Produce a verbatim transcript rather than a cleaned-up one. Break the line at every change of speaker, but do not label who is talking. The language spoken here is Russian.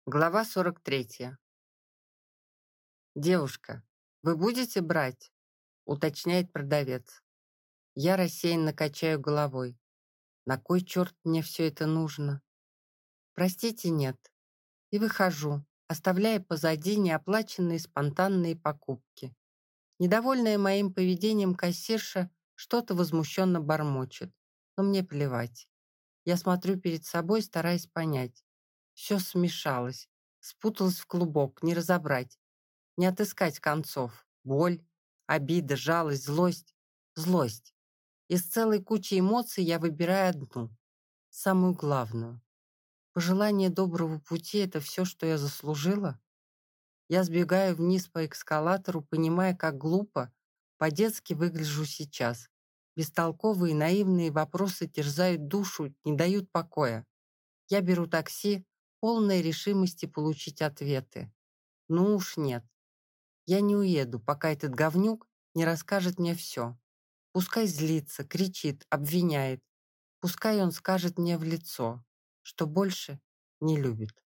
Глава сорок третья. «Девушка, вы будете брать?» — уточняет продавец. Я рассеянно качаю головой. На кой черт мне все это нужно? Простите, нет. И выхожу, оставляя позади неоплаченные спонтанные покупки. Недовольная моим поведением кассирша что-то возмущенно бормочет, но мне плевать. Я смотрю перед собой, стараясь понять. Все смешалось, спуталось в клубок, не разобрать. Не отыскать концов. Боль, обида, жалость, злость. Злость. Из целой кучи эмоций я выбираю одну, самую главную. Пожелание доброго пути — это все, что я заслужила? Я сбегаю вниз по эскалатору, понимая, как глупо, по-детски выгляжу сейчас. Бестолковые наивные вопросы терзают душу, не дают покоя. Я беру такси, полной решимости получить ответы. Ну уж нет. Я не уеду, пока этот говнюк не расскажет мне все. Пускай злится, кричит, обвиняет. Пускай он скажет мне в лицо, что больше не любит.